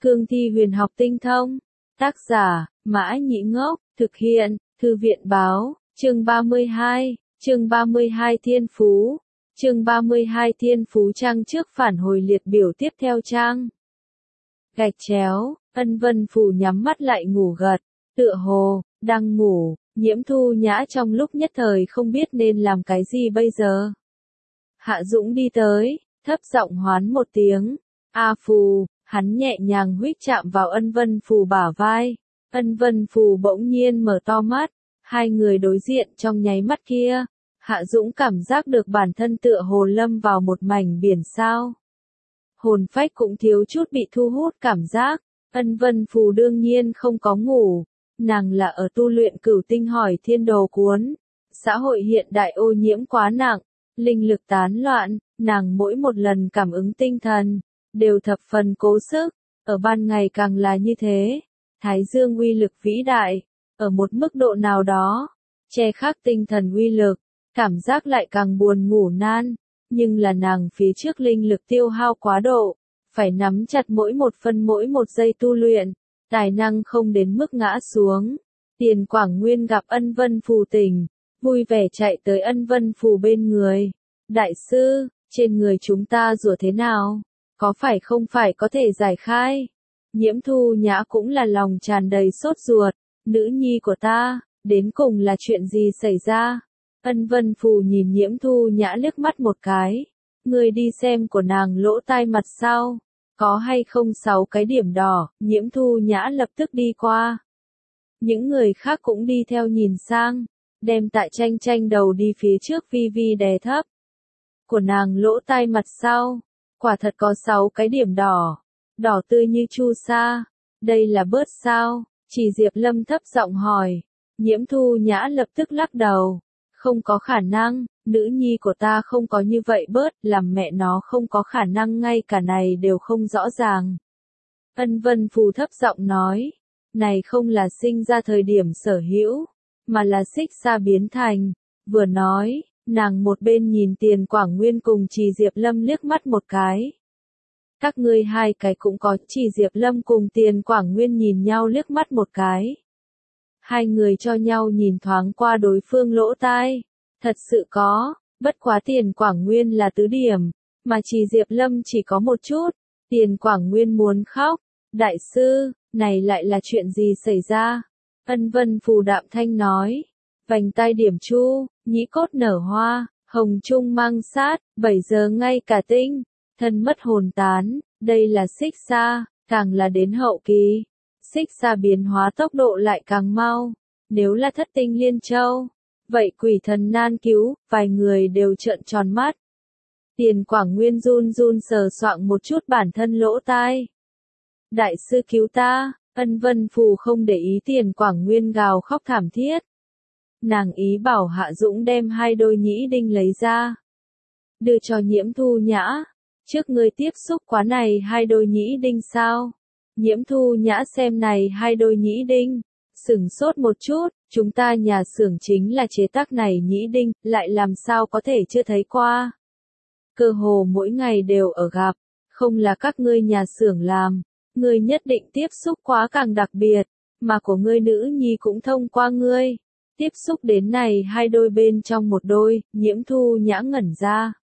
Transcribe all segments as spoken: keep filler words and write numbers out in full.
Cương thi huyền học tinh thông. Tác giả, Mã Nhĩ Ngốc, thực hiện, Thư viện báo, chương ba mươi hai, chương ba mươi hai Thiên Phú, chương ba mươi hai Thiên Phú trang trước phản hồi liệt biểu tiếp theo trang. Gạch chéo, Ân Vân Phù nhắm mắt lại ngủ gật, tựa hồ, đang ngủ, Nhiễm Thu Nhã trong lúc nhất thời không biết nên làm cái gì bây giờ. Hạ Dũng đi tới, thấp giọng hoán một tiếng, A Phù, hắn nhẹ nhàng huých chạm vào Ân Vân Phù bả vai. Ân Vân Phù bỗng nhiên mở to mắt, hai người đối diện trong nháy mắt kia, Hạ Dũng cảm giác được bản thân tựa hồ lâm vào một mảnh biển sao. Hồn phách cũng thiếu chút bị thu hút cảm giác. Ân Vân Phù đương nhiên không có ngủ, nàng là ở tu luyện Cửu Tinh Hỏi Thiên Đồ cuốn. Xã hội hiện đại ô nhiễm quá nặng, linh lực tán loạn, nàng mỗi một lần cảm ứng tinh thần, đều thập phần cố sức, ở ban ngày càng là như thế. Thái dương uy lực vĩ đại, ở một mức độ nào đó, che khắc tinh thần uy lực, cảm giác lại càng buồn ngủ nan, nhưng là nàng phía trước linh lực tiêu hao quá độ, phải nắm chặt mỗi một phân mỗi một giây tu luyện, tài năng không đến mức ngã xuống. Tiền Quảng Nguyên gặp Ân Vân Phù tỉnh, vui vẻ chạy tới Ân Vân Phù bên người. Đại sư, trên người chúng ta rủa thế nào? Có phải không phải có thể giải khai? Nhiễm Thu Nhã cũng là lòng tràn đầy sốt ruột, nữ nhi của ta, đến cùng là chuyện gì xảy ra? Ân Vân Phù nhìn Nhiễm Thu Nhã liếc mắt một cái, người đi xem của nàng lỗ tai mặt sau, có hay không sáu cái điểm đỏ. Nhiễm Thu Nhã lập tức đi qua. Những người khác cũng đi theo nhìn sang, đem Tạ Tranh Tranh đầu đi phía trước vi vi đè thấp. Của nàng lỗ tai mặt sau, quả thật có sáu cái điểm đỏ, đỏ tươi như chu sa. Đây là bớt sao? Chỉ Diệp Lâm thấp giọng hỏi. Nhiễm Thu Nhã lập tức lắc đầu. Không có khả năng, nữ nhi của ta không có như vậy bớt, làm mẹ nó không có khả năng ngay cả này đều không rõ ràng. Ân Vân Phù thấp giọng nói. Này không là sinh ra thời điểm sở hữu, mà là xích xa biến thành. Vừa nói, nàng một bên nhìn Tiền Quảng Nguyên cùng Trì Diệp Lâm liếc mắt một cái. Các ngươi hai cái cũng có. Trì Diệp Lâm cùng Tiền Quảng Nguyên nhìn nhau liếc mắt một cái. Hai người cho nhau nhìn thoáng qua đối phương lỗ tai. Thật sự có, bất quá Tiền Quảng Nguyên là tứ điểm, mà Trì Diệp Lâm chỉ có một chút. Tiền Quảng Nguyên muốn khóc. Đại sư, này lại là chuyện gì xảy ra? Ân Vân Phù đạm thanh nói. Vành tai điểm chu, nhĩ cốt nở hoa, hồng trung mang sát, bảy giờ ngay cả tinh, thân mất hồn tán. Đây là xích xa, càng là đến hậu kỳ, xích xa biến hóa tốc độ lại càng mau. Nếu là thất tinh liên châu, vậy quỷ thần nan cứu. Vài người đều trợn tròn mắt. Tiền Quảng Nguyên run run sờ soạng một chút bản thân lỗ tai. Đại sư cứu ta. Ân Vân Phù không để ý Tiền Quảng Nguyên gào khóc thảm thiết. Nàng ý bảo Hạ Dũng đem hai đôi nhĩ đinh lấy ra, đưa cho Nhiễm Thu Nhã. Trước ngươi tiếp xúc quá này hai đôi nhĩ đinh sao? Nhiễm Thu Nhã xem này hai đôi nhĩ đinh, sửng sốt một chút. Chúng ta nhà xưởng chính là chế tác này nhĩ đinh, lại làm sao có thể chưa thấy qua? Cơ hồ mỗi ngày đều ở gặp, không là các ngươi nhà xưởng làm, ngươi nhất định tiếp xúc quá càng đặc biệt, mà của ngươi nữ nhi cũng thông qua ngươi. Tiếp xúc đến này hai đôi bên trong một đôi. Nhiễm Thu Nhã ngẩn ra.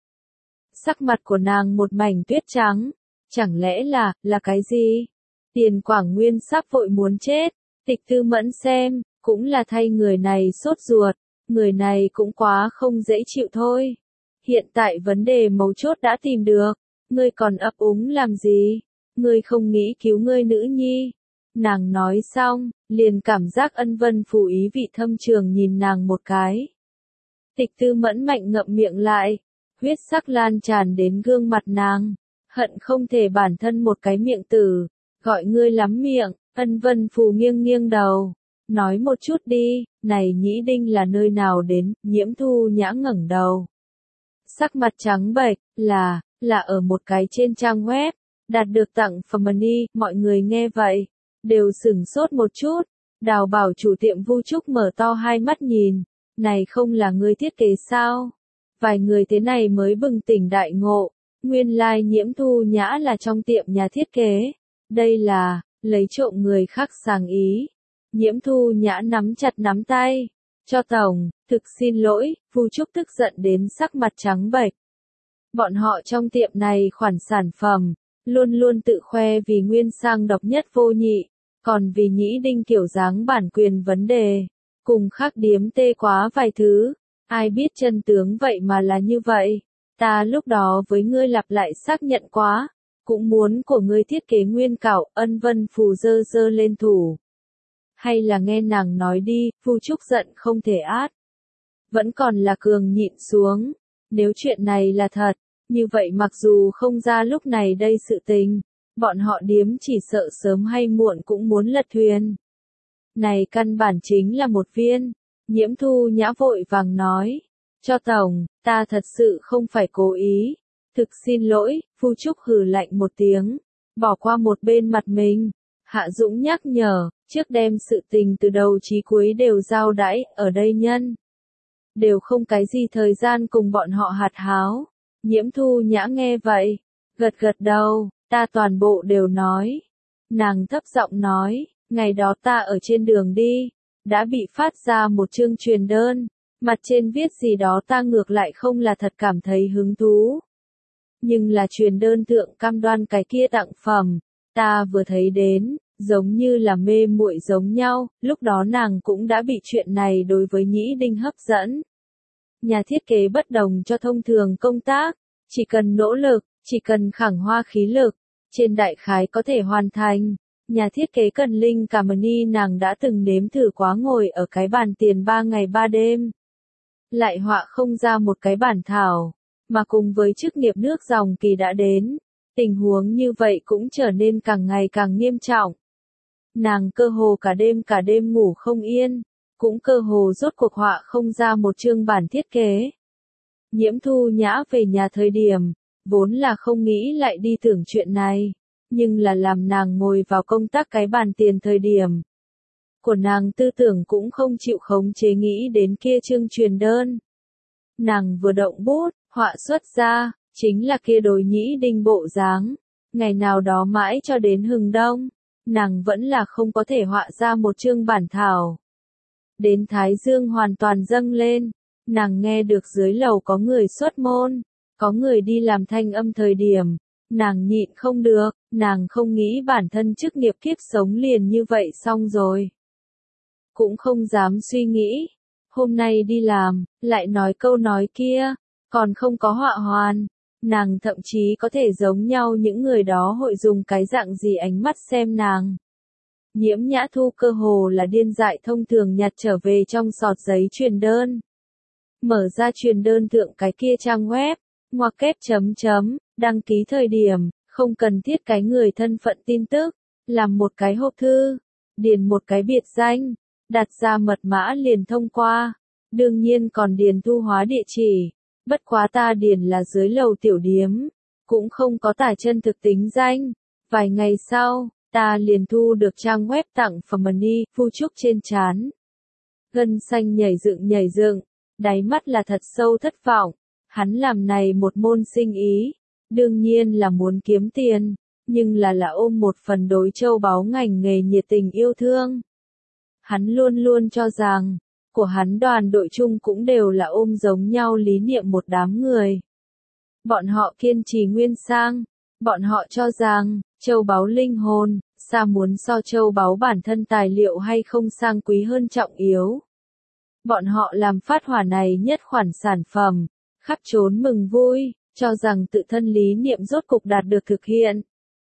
Sắc mặt của nàng một mảnh tuyết trắng. Chẳng lẽ là, là cái gì? Tiền Quảng Nguyên sắp vội muốn chết. Tịch Tư Mẫn xem, cũng là thay người này sốt ruột. Người này cũng quá không dễ chịu thôi. Hiện tại vấn đề mấu chốt đã tìm được. Ngươi còn ấp úng làm gì? Ngươi không nghĩ cứu ngươi nữ nhi? Nàng nói xong, liền cảm giác Ân Vân Phù ý vị thâm trường nhìn nàng một cái. Tịch Tư Mẫn mạnh ngậm miệng lại, huyết sắc lan tràn đến gương mặt nàng, hận không thể bản thân một cái miệng tử, gọi ngươi lắm miệng. Ân Vân Phù nghiêng nghiêng đầu, nói một chút đi, này nhĩ đinh là nơi nào đến? Nhiễm Thu Nhã ngẩng đầu, sắc mặt trắng bệch, là, là ở một cái trên trang web, đạt được tặng phẩm money. Mọi người nghe vậy, đều sửng sốt một chút. Đào Bảo chủ tiệm Vu Trúc mở to hai mắt nhìn, này không là ngươi thiết kế sao? Vài người thế này mới bừng tỉnh đại ngộ, nguyên lai like Nhiễm Thu Nhã là trong tiệm nhà thiết kế. Đây là, lấy trộm người khác sáng ý. Nhiễm Thu Nhã nắm chặt nắm tay. Cho tổng, thực xin lỗi, Vu Trúc tức giận đến sắc mặt trắng bệch. Bọn họ trong tiệm này khoản sản phẩm, luôn luôn tự khoe vì nguyên sang độc nhất vô nhị, còn vì nhĩ đinh kiểu dáng bản quyền vấn đề, cùng khác điếm tê quá vài thứ, ai biết chân tướng vậy mà là như vậy. Ta lúc đó với ngươi lặp lại xác nhận quá, cũng muốn của ngươi thiết kế nguyên cảo. Ân Vân Phù dơ dơ lên thủ. Hay là nghe nàng nói đi, Vu Trúc giận không thể át. Vẫn còn là cường nhịn xuống. Nếu chuyện này là thật, như vậy mặc dù không ra lúc này đây sự tình, bọn họ điếm chỉ sợ sớm hay muộn cũng muốn lật thuyền. Này căn bản chính là một viên. Nhiễm Thu Nhã vội vàng nói. Cho tổng, ta thật sự không phải cố ý. Thực xin lỗi, Vu Trúc hừ lạnh một tiếng, bỏ qua một bên mặt mình. Hạ Dũng nhắc nhở, trước đem sự tình từ đầu chí cuối đều giao đãi, ở đây nhân. Đều không cái gì thời gian cùng bọn họ hạt háo. Nhiễm Thu Nhã nghe vậy, gật gật đầu, ta toàn bộ đều nói. Nàng thấp giọng nói, ngày đó ta ở trên đường đi, đã bị phát ra một chương truyền đơn, mặt trên viết gì đó ta ngược lại không là thật cảm thấy hứng thú. Nhưng là truyền đơn thượng cam đoan cái kia tặng phẩm, ta vừa thấy đến, giống như là mê muội giống nhau, lúc đó nàng cũng đã bị chuyện này đối với nhĩ đinh hấp dẫn. Nhà thiết kế bất đồng cho thông thường công tác, chỉ cần nỗ lực, chỉ cần khẳng hoa khí lực, trên đại khái có thể hoàn thành. Nhà thiết kế cần linh cảm ni nàng đã từng nếm thử quá ngồi ở cái bàn tiền ba ngày ba đêm. Lại họa không ra một cái bản thảo, mà cùng với chức nghiệp nước dòng kỳ đã đến, tình huống như vậy cũng trở nên càng ngày càng nghiêm trọng. Nàng cơ hồ cả đêm cả đêm ngủ không yên, cũng cơ hồ rốt cuộc họa không ra một chương bản thiết kế. Nhiễm Thu Nhã về nhà thời điểm, vốn là không nghĩ lại đi tưởng chuyện này, nhưng là làm nàng ngồi vào công tác cái bàn tiền thời điểm. Của nàng tư tưởng cũng không chịu khống chế nghĩ đến kia chương truyền đơn. Nàng vừa động bút, họa xuất ra, chính là kia đối nhĩ đinh bộ dáng. Ngày nào đó mãi cho đến hừng đông, nàng vẫn là không có thể họa ra một chương bản thảo. Đến Thái Dương hoàn toàn dâng lên, nàng nghe được dưới lầu có người xuất môn, có người đi làm thanh âm thời điểm, nàng nhịn không được, nàng không nghĩ bản thân chức nghiệp kiếp sống liền như vậy xong rồi. Cũng không dám suy nghĩ, hôm nay đi làm, lại nói câu nói kia, còn không có họa hoàn, nàng thậm chí có thể giống nhau những người đó hội dùng cái dạng gì ánh mắt xem nàng. Nhiễm Nhã Thu cơ hồ là điên dại thông thường nhặt trở về trong sọt giấy truyền đơn. Mở ra truyền đơn thượng cái kia trang web, ngoặc kép chấm chấm, đăng ký thời điểm, không cần thiết cái người thân phận tin tức, làm một cái hộp thư, điền một cái biệt danh, đặt ra mật mã liền thông qua, đương nhiên còn điền thu hóa địa chỉ, bất quá ta điền là dưới lầu tiểu điếm, cũng không có tải chân thực tính danh. Vài ngày sau, ta liền thu được trang web tặng phẩm money, Vu Trúc trên trán. Gân xanh nhảy dựng nhảy dựng, đáy mắt là thật sâu thất vọng, hắn làm này một môn sinh ý, đương nhiên là muốn kiếm tiền, nhưng là là ôm một phần đối châu báu ngành nghề nhiệt tình yêu thương. Hắn luôn luôn cho rằng, của hắn đoàn đội chung cũng đều là ôm giống nhau lý niệm một đám người. Bọn họ kiên trì nguyên sang, bọn họ cho rằng, châu báu linh hồn, xa muốn so châu báu bản thân tài liệu hay không sang quý hơn trọng yếu. Bọn họ làm phát hỏa này nhất khoản sản phẩm, khắp trốn mừng vui, cho rằng tự thân lý niệm rốt cục đạt được thực hiện.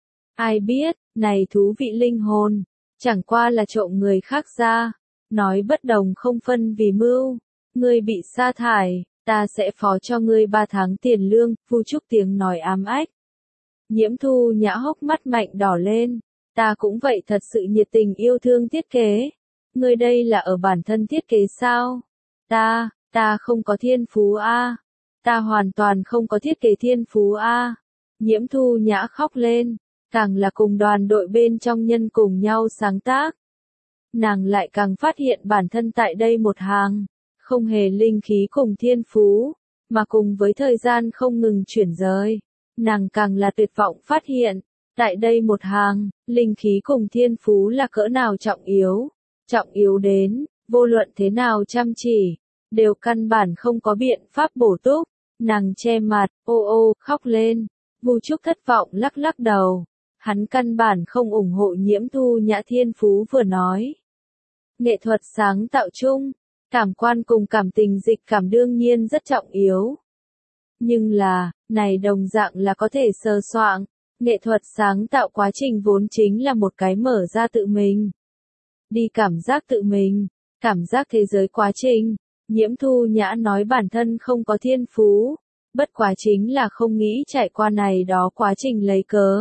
Ai biết, này thú vị linh hồn, chẳng qua là trộm người khác ra, nói bất đồng không phân vì mưu, ngươi bị sa thải, ta sẽ phó cho ngươi ba tháng tiền lương, Vu Trúc tiếng nói ám ách. Nhiễm Thu Nhã hốc mắt mạnh đỏ lên, ta cũng vậy thật sự nhiệt tình yêu thương thiết kế. Ngươi đây là ở bản thân thiết kế sao? Ta, ta không có thiên phú a. Ta hoàn toàn không có thiết kế thiên phú a. Nhiễm Thu Nhã khóc lên, càng là cùng đoàn đội bên trong nhân cùng nhau sáng tác. Nàng lại càng phát hiện bản thân tại đây một hàng, không hề linh khí cùng thiên phú, mà cùng với thời gian không ngừng chuyển rời, nàng càng là tuyệt vọng phát hiện, Tại đây một hàng, linh khí cùng thiên phú là cỡ nào trọng yếu. Trọng yếu đến, vô luận thế nào chăm chỉ, đều căn bản không có biện pháp bổ túc. Nàng che mặt, ô ô, khóc lên. Vu Trúc thất vọng lắc lắc đầu. Hắn căn bản không ủng hộ Nhiễm Thu Nhã thiên phú vừa nói. Nghệ thuật sáng tạo chung, cảm quan cùng cảm tình dịch cảm đương nhiên rất trọng yếu. Nhưng là, này đồng dạng là có thể sơ soạn. Nghệ thuật sáng tạo quá trình vốn chính là một cái mở ra tự mình. Đi cảm giác tự mình, cảm giác thế giới quá trình. Nhiễm Thu Nhã nói bản thân không có thiên phú, bất quá chính là không nghĩ trải qua này đó quá trình lấy cớ.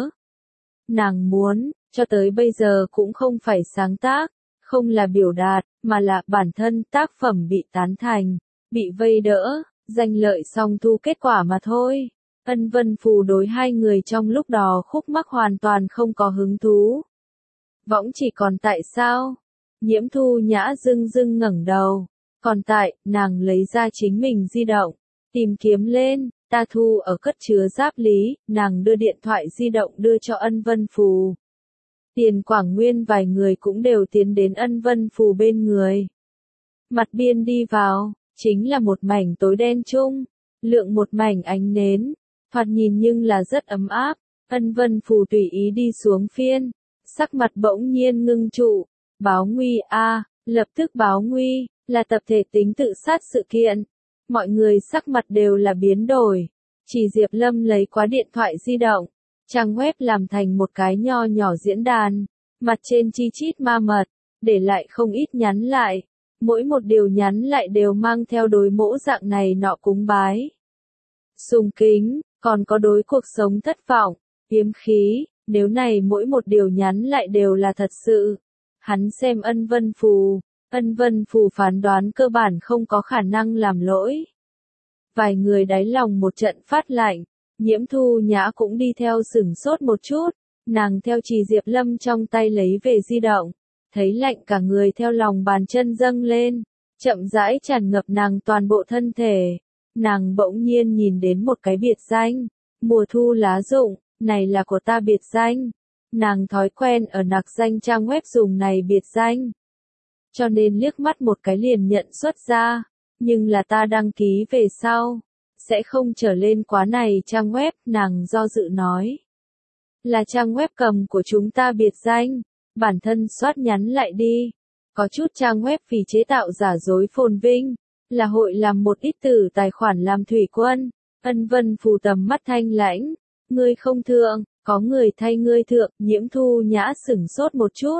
Nàng muốn, cho tới bây giờ cũng không phải sáng tác, không là biểu đạt, mà là bản thân tác phẩm bị tán thành, bị vây đỡ, danh lợi song thu kết quả mà thôi. Ân Vân Phù đối hai người trong lúc đó khúc mắc hoàn toàn không có hứng thú. Võng chỉ còn tại sao? Nhiễm Thu Nhã dưng dưng ngẩng đầu. Còn tại, nàng lấy ra chính mình di động, tìm kiếm lên, ta thu ở cất chứa giáp lý, nàng đưa điện thoại di động đưa cho Ân Vân Phù. Tiền Quảng Nguyên vài người cũng đều tiến đến Ân Vân Phù bên người. Mặt biên đi vào, chính là một mảnh tối đen chung, lượng một mảnh ánh nến, thoạt nhìn nhưng là rất ấm áp. Ân Vân Phù tùy ý đi xuống phiên, sắc mặt bỗng nhiên ngưng trụ, báo nguy a, lập tức báo nguy, là tập thể tính tự sát sự kiện. Mọi người sắc mặt đều là biến đổi, chỉ Diệp Lâm lấy quá điện thoại di động, trang web làm thành một cái nho nhỏ diễn đàn, mặt trên chi chít ma mật, để lại không ít nhắn lại, mỗi một điều nhắn lại đều mang theo đối mỗ dạng này nọ cúng bái. Sùng kính, còn có đối cuộc sống thất vọng, yếm khí, nếu này mỗi một điều nhắn lại đều là thật sự. Hắn xem Ân Vân Phù, Ân Vân Phù phán đoán cơ bản không có khả năng làm lỗi. Vài người đáy lòng một trận phát lạnh, Nhiễm Thu Nhã cũng đi theo sửng sốt một chút, nàng theo Trì Diệp Lâm trong tay lấy về di động, thấy lạnh cả người theo lòng bàn chân dâng lên, chậm rãi tràn ngập nàng toàn bộ thân thể. Nàng bỗng nhiên nhìn đến một cái biệt danh, mùa thu lá rụng, này là của ta biệt danh. Nàng thói quen ở nặc danh trang web dùng này biệt danh, cho nên liếc mắt một cái liền nhận xuất ra, nhưng là ta đăng ký về sau, sẽ không trở lên quá này trang web, nàng do dự nói. Là trang web cầm của chúng ta biệt danh, bản thân soát nhắn lại đi, có chút trang web vì chế tạo giả dối phồn vinh, là hội làm một ít từ tài khoản làm thủy quân. Ân Vân Phù tầm mắt thanh lãnh, ngươi không thượng, có người thay ngươi thượng. Nhiễm Thu Nhã sửng sốt một chút,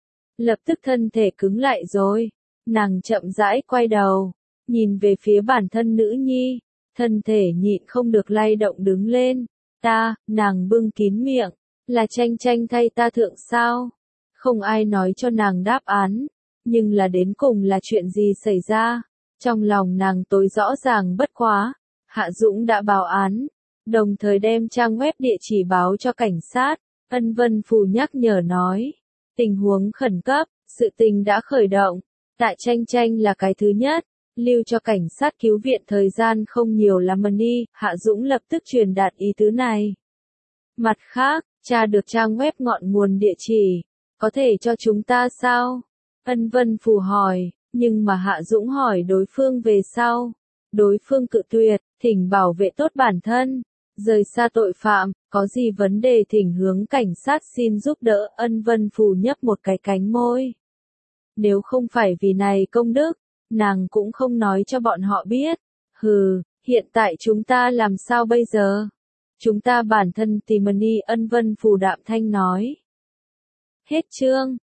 lập tức thân thể cứng lại rồi, nàng chậm rãi quay đầu, nhìn về phía bản thân nữ nhi, thân thể nhịn không được lay động đứng lên. Ta, nàng bưng kín miệng, là Tranh Tranh thay ta thượng sao? Không ai nói cho nàng đáp án, nhưng là đến cùng là chuyện gì xảy ra? Trong lòng nàng tối rõ ràng bất quá, Hạ Dũng đã báo án, đồng thời đem trang web địa chỉ báo cho cảnh sát. Ân Vân Phù nhắc nhở nói, tình huống khẩn cấp, sự tình đã khởi động, Tạ Tranh Tranh là cái thứ nhất, lưu cho cảnh sát cứu viện thời gian không nhiều lắm mà đi. Hạ Dũng lập tức truyền đạt ý tứ này. Mặt khác, tra được trang web ngọn nguồn địa chỉ, có thể cho chúng ta sao? Ân Vân Phù hỏi, nhưng mà Hạ Dũng hỏi đối phương về sau. Đối phương cự tuyệt, thỉnh bảo vệ tốt bản thân, rời xa tội phạm, có gì vấn đề thỉnh hướng cảnh sát xin giúp đỡ. Ân Vân Phù nhấp một cái cánh môi. Nếu không phải vì này công đức, nàng cũng không nói cho bọn họ biết. Hừ, hiện tại chúng ta làm sao bây giờ? Chúng ta bản thân tìm money. Ân Vân Phù đạm thanh nói. Hết chương.